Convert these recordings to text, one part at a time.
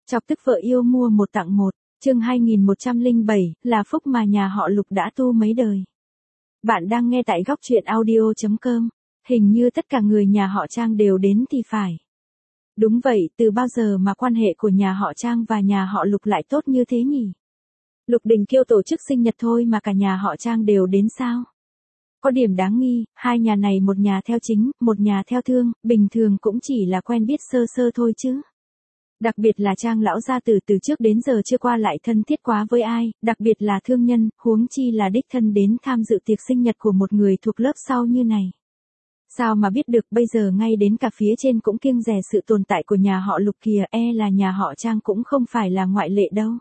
Chọc tức vợ yêu mua một tặng một, chương 2107, là phúc mà nhà họ Lục đã tu mấy đời. Bạn đang nghe tại góc truyện audio.com, hình như tất cả người nhà họ Trang đều đến thì phải. Đúng vậy, từ bao giờ mà quan hệ của nhà họ Trang và nhà họ Lục lại tốt như thế nhỉ? Lục Đình Kiêu tổ chức sinh nhật thôi mà cả nhà họ Trang đều đến sao? Có điểm đáng nghi, hai nhà này một nhà theo chính, một nhà theo thương, bình thường cũng chỉ là quen biết sơ sơ thôi chứ. Đặc biệt là Trang lão gia tử từ trước đến giờ chưa qua lại thân thiết quá với ai, đặc biệt là thương nhân, huống chi là đích thân đến tham dự tiệc sinh nhật của một người thuộc lớp sau như này. Sao mà biết được bây giờ ngay đến cả phía trên cũng kiêng dè sự tồn tại của nhà họ Lục kìa, là nhà họ Trang cũng không phải là ngoại lệ đâu.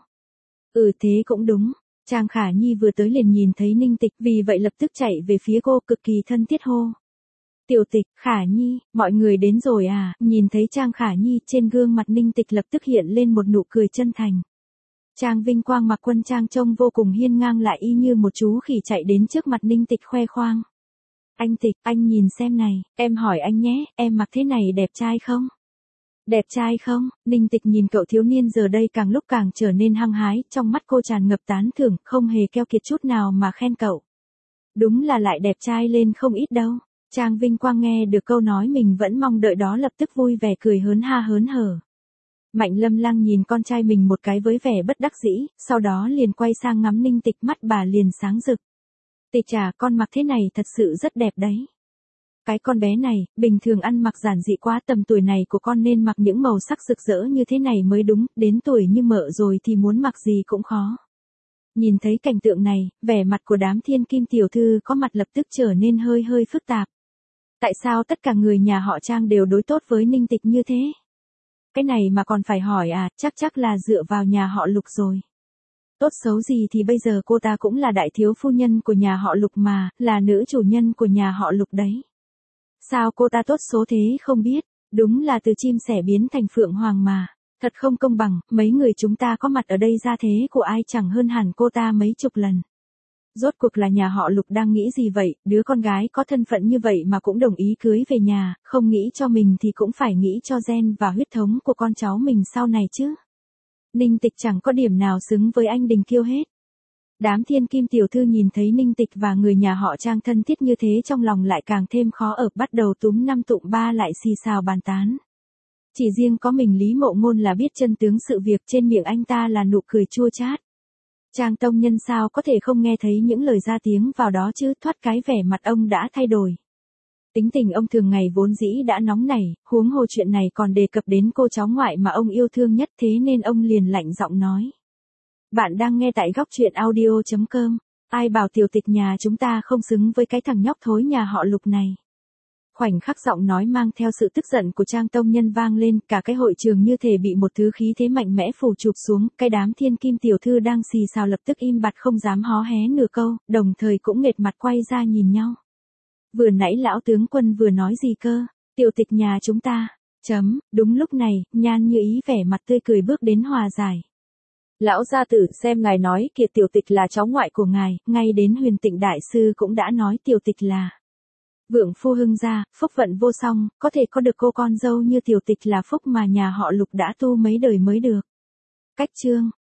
Thế cũng đúng. Trang Khả Nhi vừa tới liền nhìn thấy Ninh Tịch, vì vậy lập tức chạy về phía cô cực kỳ thân thiết hô. Tiểu Tịch, Khả Nhi, mọi người đến rồi à? Nhìn thấy Trang Khả Nhi, trên gương mặt Ninh Tịch lập tức hiện lên một nụ cười chân thành. Trang Vinh Quang mặc quân trang trông vô cùng hiên ngang lại y như một chú khỉ chạy đến trước mặt Ninh Tịch khoe khoang. Anh Tịch, anh nhìn xem này, em hỏi anh nhé, em mặc thế này đẹp trai không? Đẹp trai không? Ninh Tịch nhìn cậu thiếu niên giờ đây càng lúc càng trở nên hăng hái, trong mắt cô tràn ngập tán thưởng, không hề keo kiệt chút nào mà khen cậu. Đúng là lại đẹp trai lên không ít đâu. Trang Vinh Quang nghe được câu nói mình vẫn mong đợi đó lập tức vui vẻ cười hớn ha hớn hở. Mạnh Lâm Lăng nhìn con trai mình một cái với vẻ bất đắc dĩ, sau đó liền quay sang ngắm Ninh Tịch, mắt bà liền sáng rực. Tịch à, con mặc thế này thật sự rất đẹp đấy. Cái con bé này, bình thường ăn mặc giản dị quá, tầm tuổi này của con nên mặc những màu sắc rực rỡ như thế này mới đúng, đến tuổi như mợ rồi thì muốn mặc gì cũng khó. Nhìn thấy cảnh tượng này, vẻ mặt của đám thiên kim tiểu thư có mặt lập tức trở nên hơi phức tạp. Tại sao tất cả người nhà họ Trang đều đối tốt với Ninh Tịch như thế? Cái này mà còn phải hỏi à, chắc là dựa vào nhà họ Lục rồi. Tốt xấu gì thì bây giờ cô ta cũng là đại thiếu phu nhân của nhà họ Lục mà, là nữ chủ nhân của nhà họ Lục đấy. Sao cô ta tốt số thế không biết, đúng là từ chim sẻ biến thành phượng hoàng mà. Thật không công bằng, mấy người chúng ta có mặt ở đây ra thế của ai chẳng hơn hẳn cô ta mấy chục lần. Rốt cuộc là nhà họ Lục đang nghĩ gì vậy, đứa con gái có thân phận như vậy mà cũng đồng ý cưới về nhà, không nghĩ cho mình thì cũng phải nghĩ cho gen và huyết thống của con cháu mình sau này chứ. Ninh Tịch chẳng có điểm nào xứng với anh Đình Kiêu hết. Đám thiên kim tiểu thư nhìn thấy Ninh Tịch và người nhà họ Trang thân thiết như thế trong lòng lại càng thêm khó ở, bắt đầu túm năm tụm ba lại xì xào bàn tán. Chỉ riêng có mình Lý Mộ Ngôn là biết chân tướng sự việc, trên miệng anh ta là nụ cười chua chát. Trang tông nhân sao có thể không nghe thấy những lời ra tiếng vào đó chứ, thoát cái vẻ mặt ông đã thay đổi. Tính tình ông thường ngày vốn dĩ đã nóng nảy, huống hồ chuyện này còn đề cập đến cô cháu ngoại mà ông yêu thương nhất, thế nên ông liền lạnh giọng nói. Bạn đang nghe tại góc truyện audio.com, ai bảo Tiểu Tịch nhà chúng ta không xứng với cái thằng nhóc thối nhà họ Lục này. Khoảnh khắc giọng nói mang theo sự tức giận của Trang tông nhân vang lên, cả cái hội trường như thể bị một thứ khí thế mạnh mẽ phủ chụp xuống, cái đám thiên kim tiểu thư đang xì xào lập tức im bặt không dám hó hé nửa câu, đồng thời cũng nghệt mặt quay ra nhìn nhau. Vừa nãy lão tướng quân vừa nói gì cơ? Tiểu Tịch nhà chúng ta. Đúng lúc này, Nhan Như Ý vẻ mặt tươi cười bước đến hòa giải. Lão gia tử, xem ngài nói kìa, Tiểu Tịch là cháu ngoại của ngài, ngay đến Huyền Tịnh đại sư cũng đã nói Tiểu Tịch là vượng phu hưng gia, phúc vận vô song, có thể có được cô con dâu như Tiểu Tịch là phúc mà nhà họ Lục đã tu mấy đời mới được. Cách chương